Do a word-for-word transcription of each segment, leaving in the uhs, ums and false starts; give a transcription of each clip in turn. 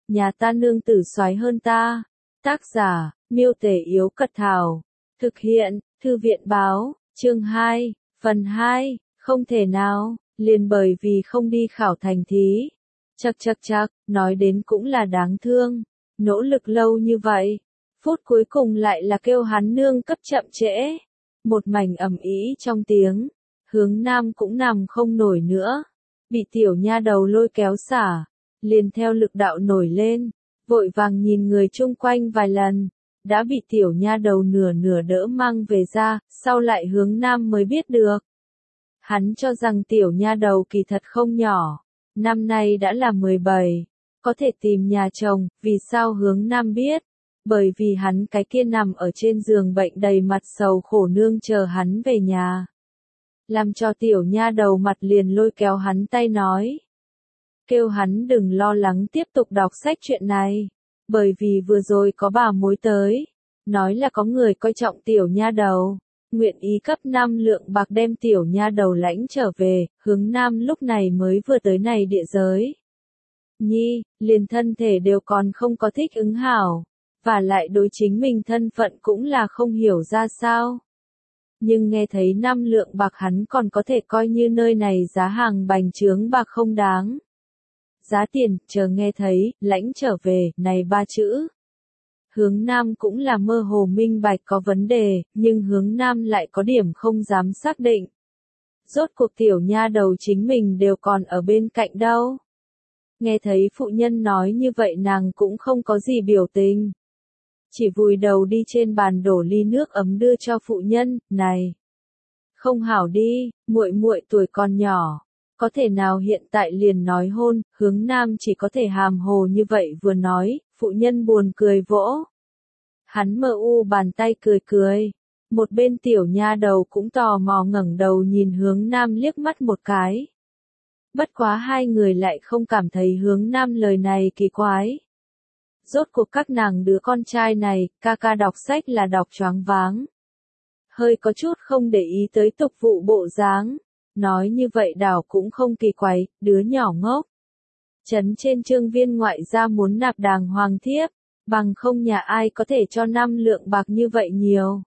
nhà ta nương tử soái hơn ta. Tác giả, Miêu Tể Yếu Cật Thảo. Thực hiện, Thư viện báo, chương hai, phần hai, không thể nào, liền bởi vì không đi khảo thành thí. Chậc chậc chậc, nói đến cũng là đáng thương, nỗ lực lâu như vậy, phút cuối cùng lại là kêu hắn nương cấp chậm trễ. Một mảnh ầm ĩ trong tiếng, Hướng Nam cũng nằm không nổi nữa, bị tiểu nha đầu lôi kéo xả, liền theo lực đạo nổi lên, vội vàng nhìn người chung quanh vài lần, đã bị tiểu nha đầu nửa nửa đỡ mang về ra, sau lại Hướng Nam mới biết được. Hắn cho rằng tiểu nha đầu kỳ thật không nhỏ, năm nay đã là mười bảy, có thể tìm nhà chồng, vì sao Hướng Nam biết? Bởi vì hắn cái kia nằm ở trên giường bệnh đầy mặt sầu khổ nương chờ hắn về nhà. Làm cho tiểu nha đầu mặt liền lôi kéo hắn tay nói. Kêu hắn đừng lo lắng tiếp tục đọc sách chuyện này, bởi vì vừa rồi có bà mối tới, nói là có người coi trọng tiểu nha đầu, nguyện ý cấp năm lượng bạc đem tiểu nha đầu lãnh trở về. Hướng Nam lúc này mới vừa tới này địa giới. Nhi, liền thân thể đều còn không có thích ứng hảo, và lại đối chính mình thân phận cũng là không hiểu ra sao. Nhưng nghe thấy năm lượng bạc hắn còn có thể coi như nơi này giá hàng bành trướng bạc không đáng. Giá tiền, chờ nghe thấy, lãnh trở về, này ba chữ. Hướng Nam cũng là mơ hồ minh bạch có vấn đề, nhưng Hướng Nam lại có điểm không dám xác định. Rốt cuộc tiểu nha đầu chính mình đều còn ở bên cạnh đâu. Nghe thấy phụ nhân nói như vậy nàng cũng không có gì biểu tình. Chỉ vùi đầu đi trên bàn đổ ly nước ấm đưa cho phụ nhân, này. Không hảo đi, muội muội tuổi còn nhỏ. Có thể nào hiện tại liền nói hôn, Hướng Nam chỉ có thể hàm hồ như vậy vừa nói, phụ nhân buồn cười vỗ. Hắn mơ u bàn tay cười cười, một bên tiểu nha đầu cũng tò mò ngẩng đầu nhìn Hướng Nam liếc mắt một cái. Bất quá hai người lại không cảm thấy Hướng Nam lời này kỳ quái. Rốt cuộc các nàng đứa con trai này, ca ca đọc sách là đọc choáng váng. Hơi có chút không để ý tới tục vụ bộ dáng. Nói như vậy đảo cũng không kỳ quái, đứa nhỏ ngốc. Trấn trên trương viên ngoại gia muốn nạp đàng hoàng thiếp, bằng không nhà ai có thể cho năm lượng bạc như vậy nhiều.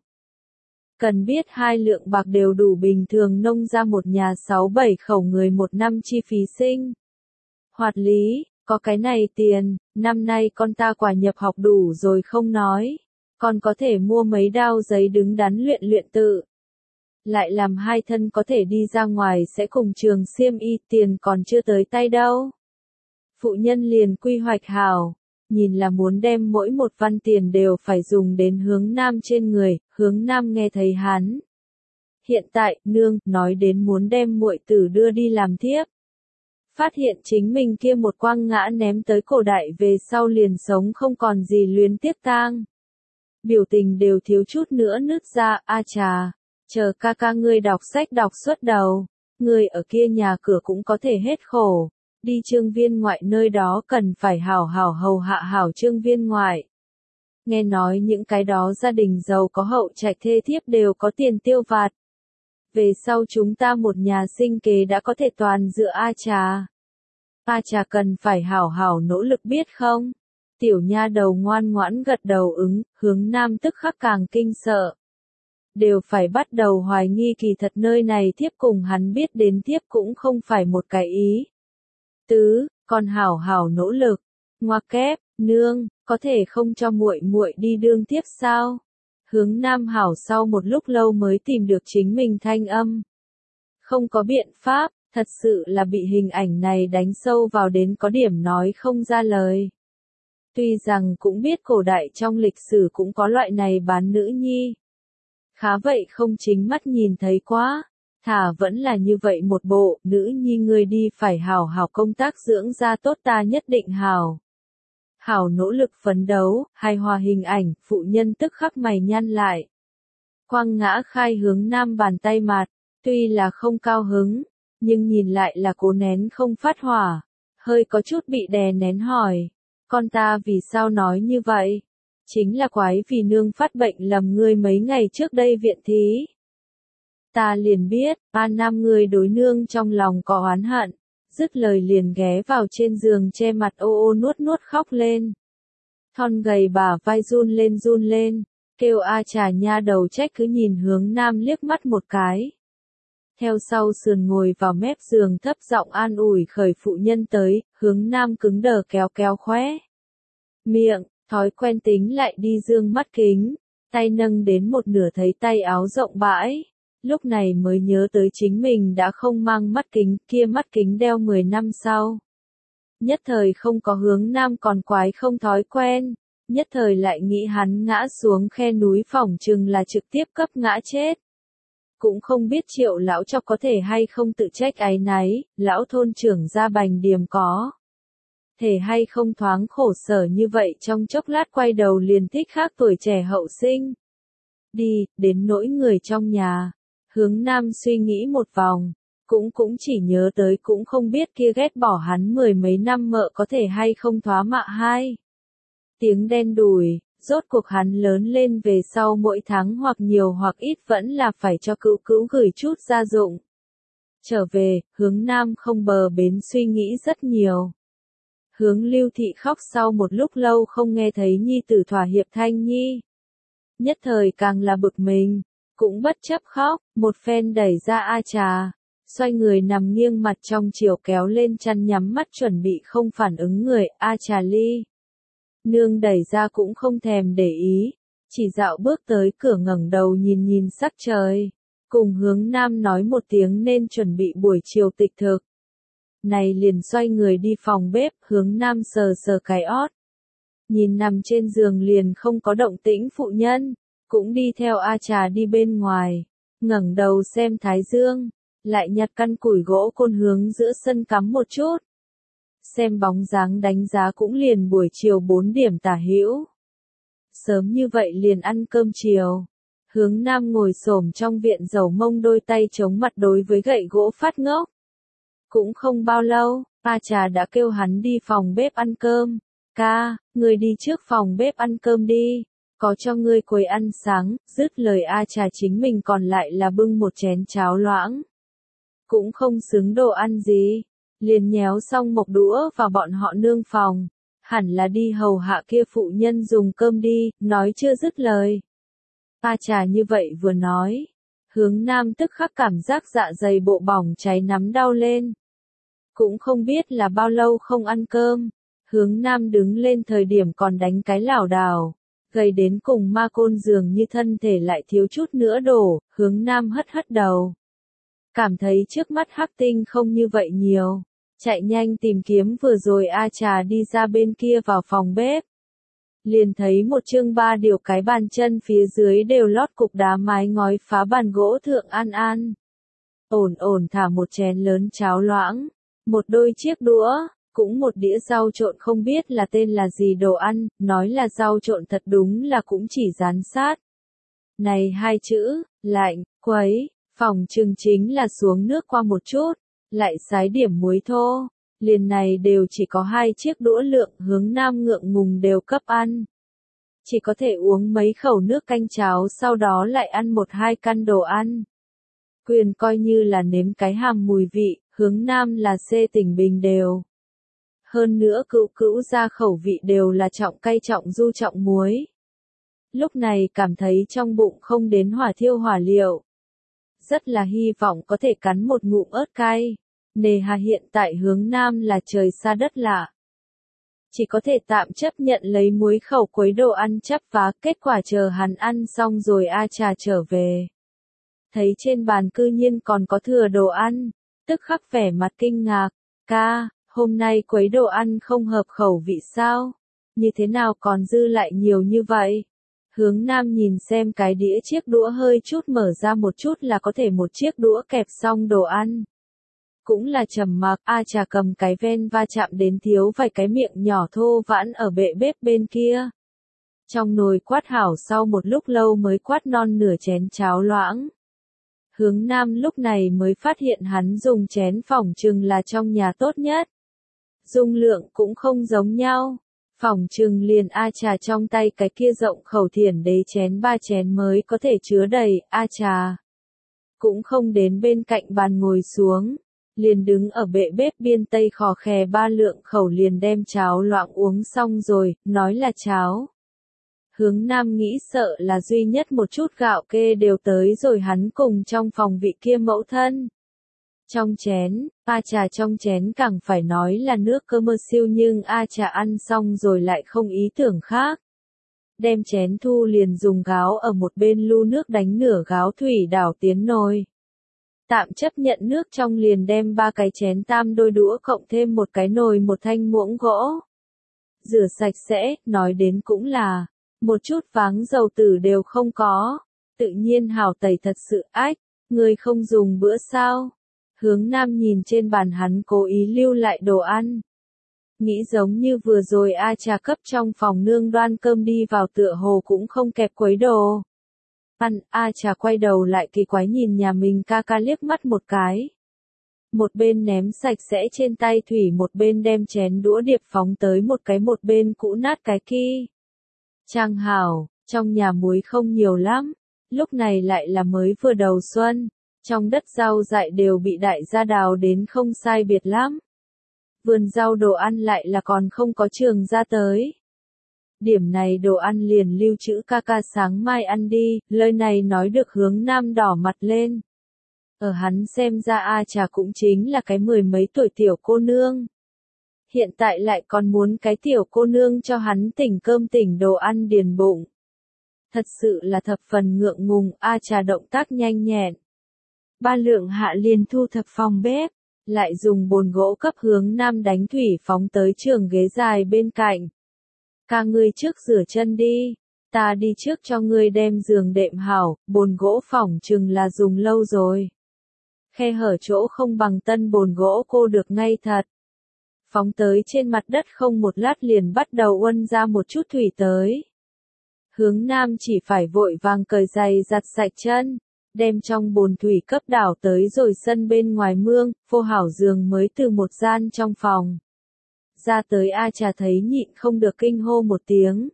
Cần biết hai lượng bạc đều đủ bình thường nông ra một nhà sáu bảy khẩu người một năm chi phí sinh. Hoạt lý, có cái này tiền, năm nay con ta quả nhập học đủ rồi không nói, còn có thể mua mấy đao giấy đứng đắn luyện luyện tự. Lại làm hai thân có thể đi ra ngoài sẽ cùng trường xiêm y, tiền còn chưa tới tay đâu. Phụ nhân liền quy hoạch hảo, nhìn là muốn đem mỗi một văn tiền đều phải dùng đến Hướng Nam trên người. Hướng Nam nghe thấy hắn. Hiện tại, nương, nói đến muốn đem muội tử đưa đi làm thiếp. Phát hiện chính mình kia một quang ngã ném tới cổ đại về sau liền sống không còn gì luyến tiếc tang. Biểu tình đều thiếu chút nữa nứt ra, a trà. Chờ ca ca ngươi đọc sách đọc suốt đầu, ngươi ở kia nhà cửa cũng có thể hết khổ, đi trương viên ngoại nơi đó cần phải hảo hảo hầu hạ hảo trương viên ngoại. Nghe nói những cái đó gia đình giàu có hậu trạch thê thiếp đều có tiền tiêu vặt. Về sau chúng ta một nhà sinh kế đã có thể toàn dựa A trà. A trà cần phải hảo hảo nỗ lực biết không? Tiểu nha đầu ngoan ngoãn gật đầu ứng, Hướng Nam tức khắc càng kinh sợ. Đều phải bắt đầu hoài nghi kỳ thật nơi này thiếp cùng hắn biết đến thiếp cũng không phải một cái ý. Tứ, còn hảo hảo nỗ lực, ngoặc kép, nương, có thể không cho muội muội đi đương thiếp sao? Hướng Nam hảo sau một lúc lâu mới tìm được chính mình thanh âm. Không có biện pháp, thật sự là bị hình ảnh này đánh sâu vào đến có điểm nói không ra lời. Tuy rằng cũng biết cổ đại trong lịch sử cũng có loại này bán nữ nhi. Khá vậy không chính mắt nhìn thấy quá, thà vẫn là như vậy một bộ, nữ nhi ngươi đi phải hảo hảo công tác dưỡng ra tốt ta nhất định hảo. Hảo nỗ lực phấn đấu, hài hòa hình ảnh, phụ nhân tức khắc mày nhăn lại. Quang ngã khai Hướng Nam bàn tay mặt, tuy là không cao hứng, nhưng nhìn lại là cố nén không phát hỏa, hơi có chút bị đè nén hỏi, con ta vì sao nói như vậy? Chính là quái vì nương phát bệnh lầm ngươi mấy ngày trước đây viện thí. Ta liền biết, ba năm ngươi đối nương trong lòng có oán hận, dứt lời liền ghé vào trên giường che mặt ô ô nuốt nuốt khóc lên. Thon gầy bả vai run lên run lên, kêu a trà nha đầu trách cứ nhìn Hướng Nam liếc mắt một cái. Theo sau sườn ngồi vào mép giường thấp giọng an ủi khởi phụ nhân tới, Hướng Nam cứng đờ kéo kéo khóe miệng, thói quen tính lại đi dương mắt kính, tay nâng đến một nửa thấy tay áo rộng bãi, lúc này mới nhớ tới chính mình đã không mang mắt kính, kia mắt kính đeo mười năm sau. Nhất thời không có Hướng Nam còn quái không thói quen, nhất thời lại nghĩ hắn ngã xuống khe núi phỏng chừng là trực tiếp cấp ngã chết. Cũng không biết Triệu lão cho có thể hay không tự trách áy náy, lão thôn trưởng ra Bành Điềm có thể hay không thoáng khổ sở như vậy trong chốc lát quay đầu liền thích khác tuổi trẻ hậu sinh. Đi, đến nỗi người trong nhà. Hướng Nam suy nghĩ một vòng, cũng cũng chỉ nhớ tới cũng không biết kia ghét bỏ hắn mười mấy năm mợ có thể hay không thoá mạ hai. Tiếng đen đủi, rốt cuộc hắn lớn lên về sau mỗi tháng hoặc nhiều hoặc ít vẫn là phải cho cữu cữu gửi chút gia dụng. Trở về, Hướng Nam không bờ bến suy nghĩ rất nhiều. Hướng Lưu Thị khóc sau một lúc lâu không nghe thấy nhi tử thỏa hiệp thanh nhi. Nhất thời càng là bực mình, cũng bất chấp khóc, một phen đẩy ra A Trà, xoay người nằm nghiêng mặt trong chiều kéo lên chăn nhắm mắt chuẩn bị không phản ứng người, A Trà ly. Nương đẩy ra cũng không thèm để ý, chỉ dạo bước tới cửa ngẩng đầu nhìn nhìn sắc trời, cùng Hướng Nam nói một tiếng nên chuẩn bị buổi chiều tịch thực. Này liền xoay người đi phòng bếp, Hướng Nam sờ sờ cái ót. Nhìn nằm trên giường liền không có động tĩnh phụ nhân, cũng đi theo A Trà đi bên ngoài, ngẩng đầu xem thái dương, lại nhặt căn củi gỗ côn hướng giữa sân cắm một chút. Xem bóng dáng đánh giá cũng liền buổi chiều bốn điểm tả hữu. Sớm như vậy liền ăn cơm chiều. Hướng Nam ngồi xổm trong viện dầu mông đôi tay chống mặt đối với gậy gỗ phát ngốc. Cũng không bao lâu, A Trà đã kêu hắn đi phòng bếp ăn cơm. Ca, người đi trước phòng bếp ăn cơm đi, có cho ngươi quầy ăn sáng, dứt lời A Trà chính mình còn lại là bưng một chén cháo loãng. Cũng không xứng đồ ăn gì, liền nhéo xong một đũa vào bọn họ nương phòng, hẳn là đi hầu hạ kia phụ nhân dùng cơm đi, nói chưa dứt lời. A Trà như vậy vừa nói, Hướng Nam tức khắc cảm giác dạ dày bộ bỏng cháy nắm đau lên. Cũng không biết là bao lâu không ăn cơm, Hướng Nam đứng lên thời điểm còn đánh cái lảo đảo, gầy đến cùng ma côn dường như thân thể lại thiếu chút nữa đổ, Hướng Nam hất hất đầu. Cảm thấy trước mắt hắc tinh không như vậy nhiều, chạy nhanh tìm kiếm vừa rồi A Trà đi ra bên kia vào phòng bếp. Liền thấy một chương ba điều cái bàn chân phía dưới đều lót cục đá mái ngói phá bàn gỗ thượng an an. Ổn ổn thả một chén lớn cháo loãng, một đôi chiếc đũa, cũng một đĩa rau trộn không biết là tên là gì đồ ăn, nói là rau trộn thật đúng là cũng chỉ dán sát. Này hai chữ, lạnh, quấy, phòng chừng chính là xuống nước qua một chút, lại xái điểm muối thô, liền này đều chỉ có hai chiếc đũa lượng, Hướng Nam ngượng ngùng đều cấp ăn. Chỉ có thể uống mấy khẩu nước canh cháo sau đó lại ăn một hai căn đồ ăn. Quyền coi như là nếm cái hàm mùi vị, Hướng Nam là xê tỉnh bình đều. Hơn nữa cữu cữu ra khẩu vị đều là trọng cay trọng du trọng muối. Lúc này cảm thấy trong bụng không đến hỏa thiêu hỏa liệu. Rất là hy vọng có thể cắn một ngụm ớt cay. Nề hà hiện tại Hướng Nam là trời xa đất lạ. Chỉ có thể tạm chấp nhận lấy muối khẩu quấy đồ ăn chắp vá, kết quả chờ hắn ăn xong rồi A Trà trở về. Thấy trên bàn cư nhiên còn có thừa đồ ăn, tức khắc vẻ mặt kinh ngạc, ca, hôm nay quấy đồ ăn không hợp khẩu vị sao? Như thế nào còn dư lại nhiều như vậy? Hướng Nam nhìn xem cái đĩa chiếc đũa hơi chút mở ra một chút là có thể một chiếc đũa kẹp xong đồ ăn. Cũng là trầm mặc, A Trà cầm cái ven va chạm đến thiếu vài cái miệng nhỏ thô vãn ở bệ bếp bên kia. Trong nồi quát hảo sau một lúc lâu mới quát non nửa chén cháo loãng. Hướng Nam lúc này mới phát hiện hắn dùng chén phỏng chừng là trong nhà tốt nhất. Dung lượng cũng không giống nhau. Phỏng chừng liền A Trà trong tay cái kia rộng khẩu thiển đế chén ba chén mới có thể chứa đầy, A Trà cũng không đến bên cạnh bàn ngồi xuống. liền đứng ở bệ bếp biên tây khò khè ba lượng khẩu liền đem cháo loãng uống xong rồi, nói là cháo. Hướng Nam nghĩ sợ là duy nhất một chút gạo kê đều tới rồi hắn cùng trong phòng vị kia mẫu thân. Trong chén, A Trà trong chén càng phải nói là nước cơ mơ siêu nhưng A Trà ăn xong rồi lại không ý tưởng khác. Đem chén thu liền dùng gáo ở một bên lu nước đánh nửa gáo thủy đảo tiến nồi. Tạm chấp nhận nước trong liền đem ba cái chén tam đôi đũa cộng thêm một cái nồi một thanh muỗng gỗ. Rửa sạch sẽ, nói đến cũng là, một chút váng dầu tử đều không có. Tự nhiên hào tẩy thật sự ách, người không dùng bữa sao. Hướng Nam nhìn trên bàn hắn cố ý lưu lại đồ ăn. Nghĩ giống như vừa rồi A Trà cấp trong phòng nương đoan cơm đi vào tựa hồ cũng không kẹp quấy đồ. Ăn, A Trà quay đầu lại kỳ quái nhìn nhà mình ca ca liếc mắt một cái. Một bên ném sạch sẽ trên tay thủy một bên đem chén đũa điệp phóng tới một cái một bên cũ nát cái kia. Trang hảo, trong nhà muối không nhiều lắm, lúc này lại là mới vừa đầu xuân, trong đất rau dại đều bị đại gia đào đến không sai biệt lắm. Vườn rau đồ ăn lại là còn không có trường ra tới. Điểm này đồ ăn liền lưu trữ ca ca sáng mai ăn đi, lời này nói được Hướng Nam đỏ mặt lên. Ở hắn xem ra A Trà cũng chính là cái mười mấy tuổi tiểu cô nương. Hiện tại lại còn muốn cái tiểu cô nương cho hắn tỉnh cơm tỉnh đồ ăn điền bụng. Thật sự là thập phần ngượng ngùng, A Trà động tác nhanh nhẹn. Ba lượng hạ liền thu thập phòng bếp, lại dùng bồn gỗ cấp Hướng Nam đánh thủy phóng tới trường ghế dài bên cạnh. Ca ngươi trước rửa chân đi, ta đi trước cho ngươi đem giường đệm hảo, bồn gỗ phỏng chừng là dùng lâu rồi. Khe hở chỗ không bằng tân bồn gỗ cô được ngay thật. Phóng tới trên mặt đất không một lát liền bắt đầu uân ra một chút thủy tới. Hướng Nam chỉ phải vội vàng cởi giày giặt sạch chân, đem trong bồn thủy cấp đảo tới rồi sân bên ngoài mương, phô hảo giường mới từ một gian trong phòng. Ra tới A Trà thấy nhịn không được kinh hô một tiếng.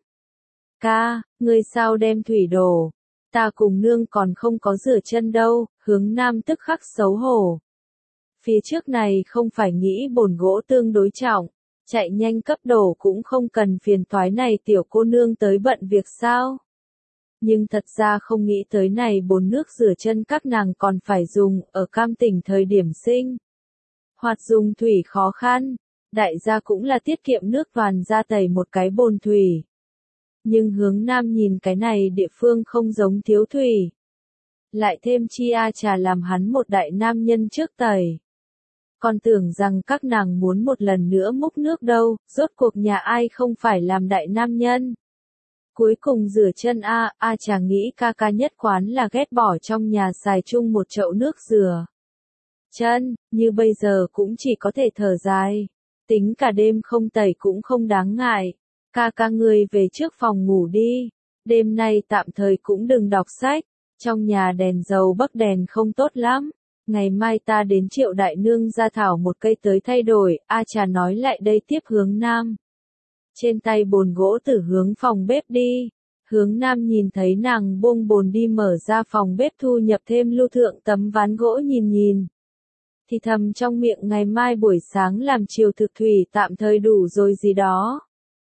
Ca, ngươi sao đem thủy đổ? Ta cùng nương còn không có rửa chân đâu, Hướng Nam tức khắc xấu hổ. Phía trước này không phải nghĩ bồn gỗ tương đối trọng, chạy nhanh cấp đổ cũng không cần phiền toái này tiểu cô nương tới bận việc sao. Nhưng thật ra không nghĩ tới này bồn nước rửa chân các nàng còn phải dùng ở cam tỉnh thời điểm sinh. Hoặc dùng thủy khó khăn, đại gia cũng là tiết kiệm nước toàn ra tẩy một cái bồn thủy. Nhưng Hướng Nam nhìn cái này địa phương không giống thiếu thủy. Lại thêm chi A Trà làm hắn một đại nam nhân trước tẩy. Còn tưởng rằng các nàng muốn một lần nữa múc nước đâu, rốt cuộc nhà ai không phải làm đại nam nhân. Cuối cùng rửa chân A, A Trà nghĩ ca ca nhất quán là ghét bỏ trong nhà xài chung một chậu nước rửa chân, như bây giờ cũng chỉ có thể thở dài. Tính cả đêm không tẩy cũng không đáng ngại. Ca ca ngươi về trước phòng ngủ đi. Đêm nay tạm thời cũng đừng đọc sách. Trong nhà đèn dầu bắc đèn không tốt lắm. Ngày mai ta đến Triệu đại nương ra thảo một cây tới thay đổi. A Trà nói lại đây tiếp Hướng Nam. Trên tay bồn gỗ tử hướng phòng bếp đi. Hướng Nam nhìn thấy nàng buông bồn đi mở ra phòng bếp thu nhập thêm lưu thượng tấm ván gỗ nhìn nhìn. Thì thầm trong miệng ngày mai buổi sáng làm chiều thực thủy tạm thời đủ rồi gì đó.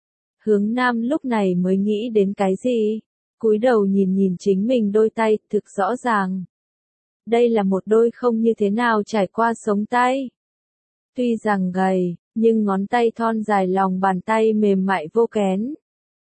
Hướng Nam lúc này mới nghĩ đến cái gì? Cúi đầu nhìn nhìn chính mình đôi tay, thực rõ ràng. Đây là một đôi không như thế nào trải qua sống tay. Tuy rằng gầy, nhưng ngón tay thon dài lòng bàn tay mềm mại vô kén.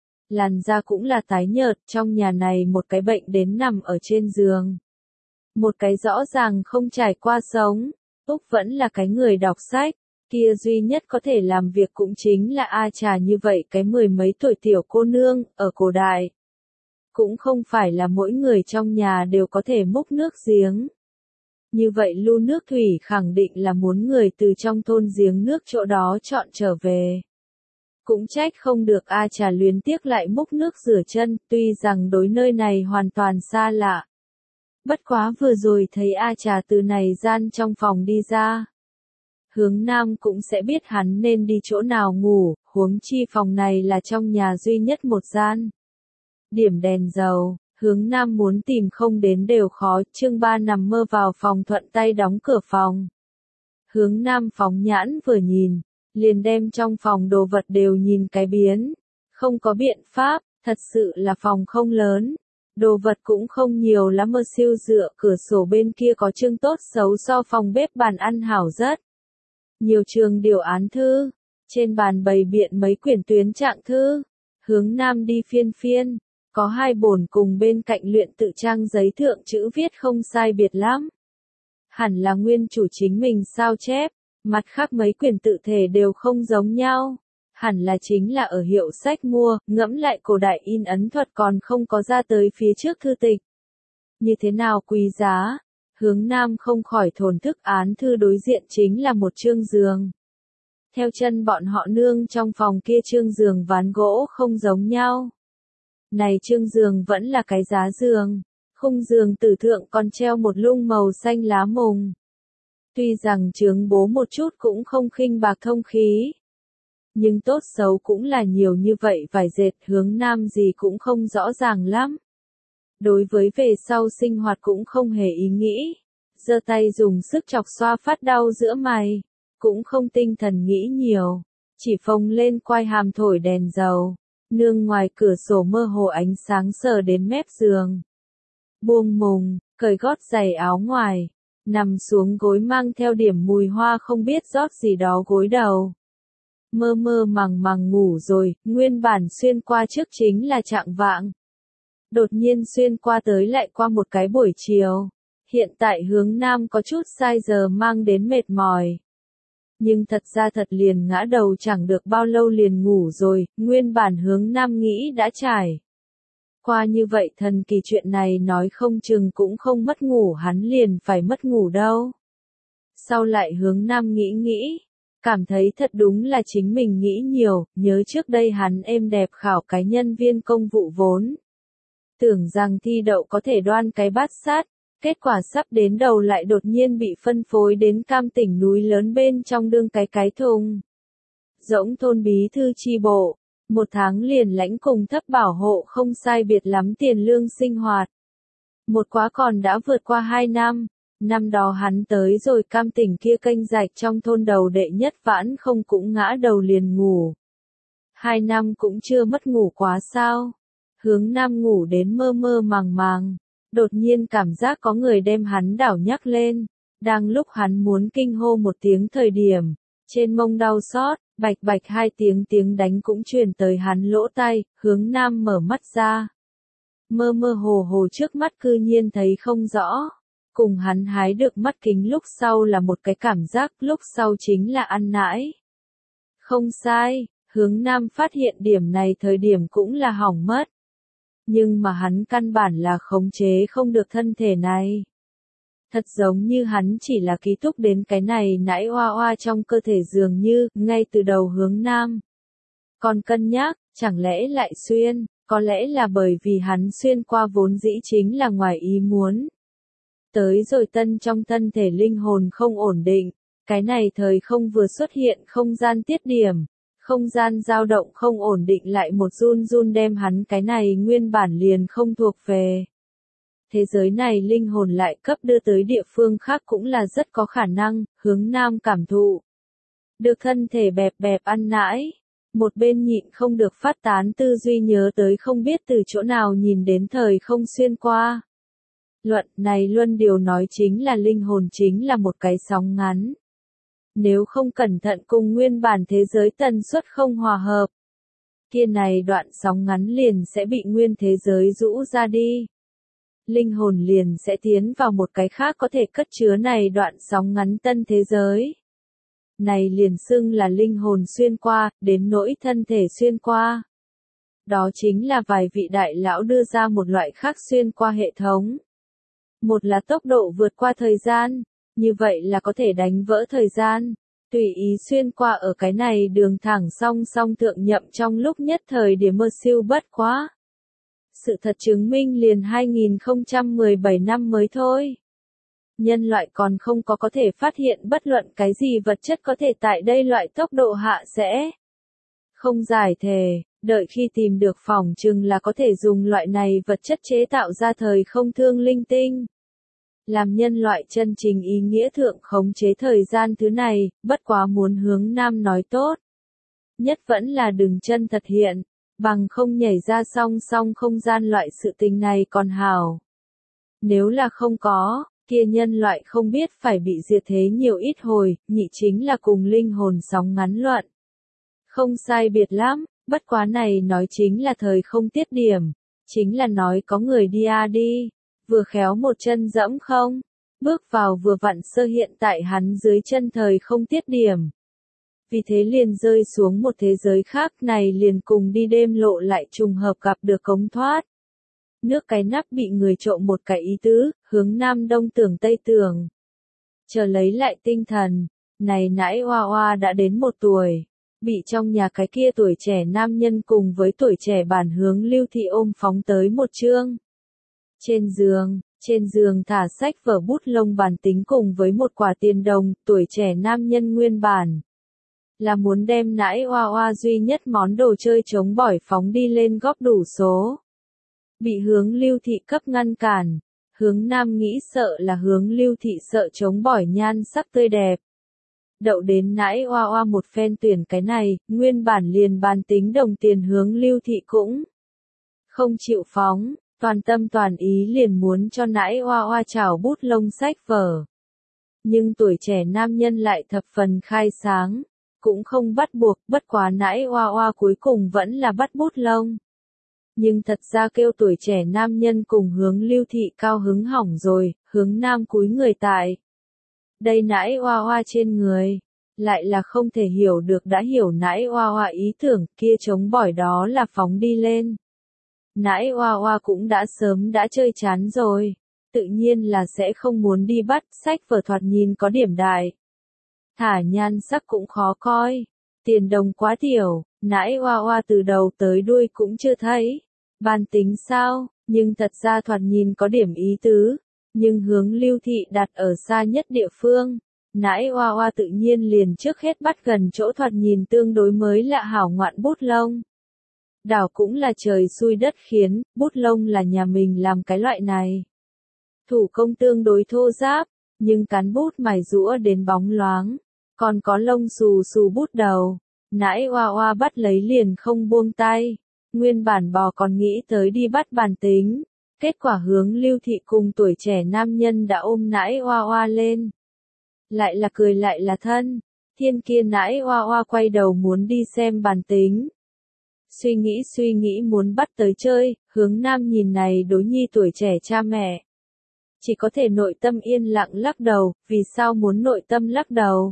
Làn da cũng là tái nhợt, trong nhà này một cái bệnh đến nằm ở trên giường. Một cái rõ ràng không trải qua sống. Úc vẫn là cái người đọc sách, kia duy nhất có thể làm việc cũng chính là A Trà như vậy cái mười mấy tuổi tiểu cô nương, ở cổ đại. Cũng không phải là mỗi người trong nhà đều có thể múc nước giếng. Như vậy lu nước thủy khẳng định là muốn người từ trong thôn giếng nước chỗ đó chọn trở về. Cũng trách không được A Trà luyến tiếc lại múc nước rửa chân, tuy rằng đối nơi này hoàn toàn xa lạ. Bất quá vừa rồi thấy A Trà từ này gian trong phòng đi ra. Hướng Nam cũng sẽ biết hắn nên đi chỗ nào ngủ, huống chi phòng này là trong nhà duy nhất một gian. Điểm đèn dầu, Hướng Nam muốn tìm không đến đều khó, chương ba nằm mơ vào phòng thuận tay đóng cửa phòng. Hướng Nam phóng nhãn vừa nhìn, liền đem trong phòng đồ vật đều nhìn cái biến. Không có biện pháp, thật sự là phòng không lớn. Đồ vật cũng không nhiều lắm, mơ siêu dựa cửa sổ bên kia có chương tốt xấu so phòng bếp bàn ăn hảo rất. Nhiều trường điều án thư, trên bàn bày biện mấy quyển tuyến trạng thư. Hướng Nam đi phiên phiên, có hai bổn cùng bên cạnh luyện tự trang giấy thượng chữ viết không sai biệt lắm. Hẳn là nguyên chủ chính mình sao chép, mặt khác mấy quyển tự thể đều không giống nhau. Hẳn là chính là ở hiệu sách mua, ngẫm lại cổ đại in ấn thuật còn không có ra tới phía trước thư tịch. Như thế nào quý giá? Hướng Nam không khỏi thổn thức, án thư đối diện chính là một chương giường. Theo chân bọn họ nương trong phòng kia chương giường ván gỗ không giống nhau. Này chương giường vẫn là cái giá giường, khung giường tử thượng còn treo một lung màu xanh lá mùng. Tuy rằng chướng bố một chút cũng không khinh bạc thông khí. Nhưng tốt xấu cũng là nhiều như vậy vải dệt. Hướng Nam gì cũng không rõ ràng lắm. Đối với về sau sinh hoạt cũng không hề ý nghĩ. Giơ tay dùng sức chọc xoa phát đau giữa mày. Cũng không tinh thần nghĩ nhiều. Chỉ phồng lên quai hàm thổi đèn dầu. Nương ngoài cửa sổ mơ hồ ánh sáng sờ đến mép giường. Buông mùng, cởi gót giày áo ngoài. Nằm xuống gối mang theo điểm mùi hoa không biết rót gì đó gối đầu. Mơ mơ màng màng ngủ rồi, nguyên bản xuyên qua trước chính là trạng vạng. Đột nhiên xuyên qua tới lại qua một cái buổi chiều. Hiện tại Hướng Nam có chút sai giờ mang đến mệt mỏi. Nhưng thật ra thật liền ngã đầu chẳng được bao lâu liền ngủ rồi, nguyên bản Hướng Nam nghĩ đã trải. Qua như vậy thần kỳ chuyện này nói không chừng cũng không mất ngủ, hắn liền phải mất ngủ đâu. Sau lại Hướng Nam nghĩ nghĩ. Cảm thấy thật đúng là chính mình nghĩ nhiều, nhớ trước đây hắn êm đẹp khảo cái nhân viên công vụ vốn. Tưởng rằng thi đậu có thể đoan cái bát sát, kết quả sắp đến đầu lại đột nhiên bị phân phối đến Cam Tỉnh núi lớn bên trong đương cái cái thùng. Dỗng thôn bí thư chi bộ, một tháng liền lãnh cùng thấp bảo hộ không sai biệt lắm tiền lương sinh hoạt. Một quá còn đã vượt qua hai năm. Năm đó hắn tới rồi Cam Tỉnh kia kênh rạch trong thôn đầu đệ nhất vãn không cũng ngã đầu liền ngủ. Hai năm cũng chưa mất ngủ quá sao. Hướng Nam ngủ đến mơ mơ màng màng. Đột nhiên cảm giác có người đem hắn đảo nhắc lên. Đang lúc hắn muốn kinh hô một tiếng thời điểm. Trên mông đau xót, bạch bạch hai tiếng tiếng đánh cũng truyền tới hắn lỗ tai. Hướng Nam mở mắt ra. Mơ mơ hồ hồ trước mắt cư nhiên thấy không rõ. Cùng hắn hái được mắt kính lúc sau là một cái cảm giác, lúc sau chính là ăn nãi. Không sai, Hướng Nam phát hiện điểm này thời điểm cũng là hỏng mất. Nhưng mà hắn căn bản là khống chế không được thân thể này. Thật giống như hắn chỉ là ký túc đến cái này nãi oa oa trong cơ thể dường như, ngay từ đầu Hướng Nam. Còn cân nhắc, chẳng lẽ lại xuyên, có lẽ là bởi vì hắn xuyên qua vốn dĩ chính là ngoài ý muốn. Tới rồi tân trong thân thể linh hồn không ổn định, cái này thời không vừa xuất hiện không gian tiết điểm, không gian dao động không ổn định lại một run run đem hắn cái này nguyên bản liền không thuộc về. Thế giới này linh hồn lại cấp đưa tới địa phương khác cũng là rất có khả năng, Hướng Nam cảm thụ. Được thân thể bẹp bẹp ăn nãi, một bên nhịn không được phát tán tư duy nhớ tới không biết từ chỗ nào nhìn đến thời không xuyên qua. Luận này luân điều nói chính là linh hồn chính là một cái sóng ngắn. Nếu không cẩn thận cùng nguyên bản thế giới tần suất không hòa hợp, kia này đoạn sóng ngắn liền sẽ bị nguyên thế giới rũ ra đi. Linh hồn liền sẽ tiến vào một cái khác có thể cất chứa này đoạn sóng ngắn tân thế giới. Này liền xưng là linh hồn xuyên qua, đến nỗi thân thể xuyên qua. Đó chính là vài vị đại lão đưa ra một loại khác xuyên qua hệ thống. Một là tốc độ vượt qua thời gian, như vậy là có thể đánh vỡ thời gian, tùy ý xuyên qua ở cái này đường thẳng song song thượng nhậm trong lúc nhất thời điểm mơ siêu bất quá. Sự thật chứng minh liền hai nghìn không trăm mười bảy năm mới thôi. Nhân loại còn không có có thể phát hiện bất luận cái gì vật chất có thể tại đây loại tốc độ hạ sẽ không giải thể, đợi khi tìm được phỏng chừng là có thể dùng loại này vật chất chế tạo ra thời không thương linh tinh. Làm nhân loại chân chính ý nghĩa thượng khống chế thời gian thứ này, bất quá muốn hướng nam nói tốt. Nhất vẫn là đừng chân thật hiện, bằng không nhảy ra song song không gian loại sự tình này còn hảo. Nếu là không có, kia nhân loại không biết phải bị diệt thế nhiều ít hồi, nhị chính là cùng linh hồn sóng ngắn luận. Không sai biệt lắm, bất quá này nói chính là thời không tiết điểm, chính là nói có người đi a đi, vừa khéo một chân dẫm không, bước vào vừa vặn sơ hiện tại hắn dưới chân thời không tiết điểm. Vì thế liền rơi xuống một thế giới khác này liền cùng đi đêm lộ lại trùng hợp gặp được cống thoát. Nước cái nắp bị người trộm một cái ý tứ, hướng nam đông tưởng tây tưởng. Chờ lấy lại tinh thần, này nãi oa oa đã đến một tuổi, bị trong nhà cái kia tuổi trẻ nam nhân cùng với tuổi trẻ bản hướng Lưu Thị ôm phóng tới một chương. Trên giường, trên giường thả sách vở bút lông bàn tính cùng với một quả tiền đồng, tuổi trẻ nam nhân nguyên bản. Là muốn đem nãi oa oa duy nhất món đồ chơi chống bỏi phóng đi lên góp đủ số. Bị hướng Lưu Thị cấp ngăn cản, hướng nam nghĩ sợ là hướng Lưu Thị sợ chống bỏi nhan sắc tươi đẹp. Đậu đến nãi oa oa một phen tuyển cái này, nguyên bản liền bàn tính đồng tiền hướng Lưu Thị cũng không chịu phóng, toàn tâm toàn ý liền muốn cho nãi oa oa chảo bút lông sách vở. Nhưng tuổi trẻ nam nhân lại thập phần khai sáng, cũng không bắt buộc, bất quá nãi oa oa cuối cùng vẫn là bắt bút lông. Nhưng thật ra kêu tuổi trẻ nam nhân cùng hướng Lưu Thị cao hứng hỏng rồi, hướng nam cúi người tại. Đây nãi oa oa trên người, lại là không thể hiểu được đã hiểu nãi oa oa ý tưởng kia chống bỏi đó là phóng đi lên. Nãi oa oa cũng đã sớm đã chơi chán rồi, tự nhiên là sẽ không muốn đi bắt, sách vở thoạt nhìn có điểm đại. Thả nhan sắc cũng khó coi, tiền đồng quá tiểu, nãi oa oa từ đầu tới đuôi cũng chưa thấy. Bàn tính sao, nhưng thật ra thoạt nhìn có điểm ý tứ, nhưng hướng Lưu Thị đặt ở xa nhất địa phương, nãi oa oa tự nhiên liền trước hết bắt gần chỗ thoạt nhìn tương đối mới lạ hảo ngoạn bút lông. Đảo cũng là trời xui đất khiến, bút lông là nhà mình làm cái loại này. Thủ công tương đối thô ráp, nhưng cán bút mài rũa đến bóng loáng, còn có lông xù xù bút đầu, nãi oa oa bắt lấy liền không buông tay. Nguyên bản bò còn nghĩ tới đi bắt bàn tính, kết quả hướng Lưu Thị cùng tuổi trẻ nam nhân đã ôm nãi oa oa lên. Lại là cười lại là thân, thiên kia nãi oa oa quay đầu muốn đi xem bàn tính. Suy nghĩ suy nghĩ muốn bắt tới chơi, hướng nam nhìn này đối nhi tuổi trẻ cha mẹ. Chỉ có thể nội tâm yên lặng lắc đầu, vì sao muốn nội tâm lắc đầu?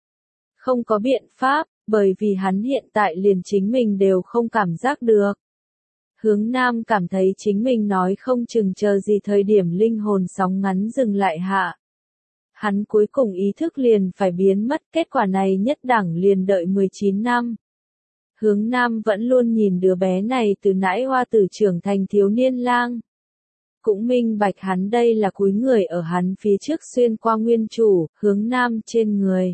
Không có biện pháp. Bởi vì hắn hiện tại liền chính mình đều không cảm giác được. Hướng nam cảm thấy chính mình nói không chừng chờ gì thời điểm linh hồn sóng ngắn dừng lại hạ. Hắn cuối cùng ý thức liền phải biến mất, kết quả này nhất đẳng liền đợi mười chín năm. Hướng nam vẫn luôn nhìn đứa bé này từ nãi hoa tử trưởng thành thiếu niên lang. Cũng minh bạch hắn đây là cúi người ở hắn phía trước xuyên qua nguyên chủ, hướng nam trên người.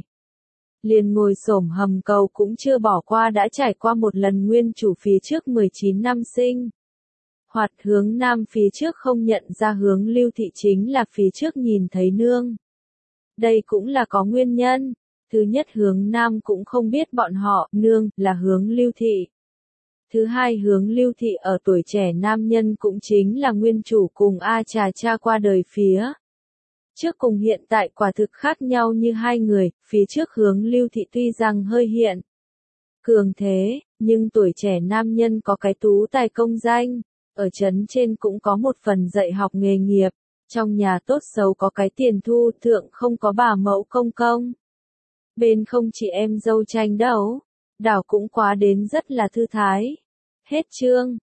Liền ngồi xổm hầm cầu cũng chưa bỏ qua đã trải qua một lần nguyên chủ phía trước mười chín năm sinh. Hoạt hướng nam phía trước không nhận ra hướng Lưu Thị chính là phía trước nhìn thấy nương. Đây cũng là có nguyên nhân. Thứ nhất hướng nam cũng không biết bọn họ, nương, là hướng Lưu Thị. Thứ hai hướng Lưu Thị ở tuổi trẻ nam nhân cũng chính là nguyên chủ cùng A Trà cha qua đời phía. Trước cùng hiện tại quả thực khác nhau như hai người, phía trước hướng Lưu Thị tuy rằng hơi hiện cường thế, nhưng tuổi trẻ nam nhân có cái tú tài công danh, ở trấn trên cũng có một phần dạy học nghề nghiệp, trong nhà tốt xấu có cái tiền thu, thượng không có bà mẫu công công. Bên không chị em dâu tranh đấu, đảo cũng quá đến rất là thư thái. Hết chương.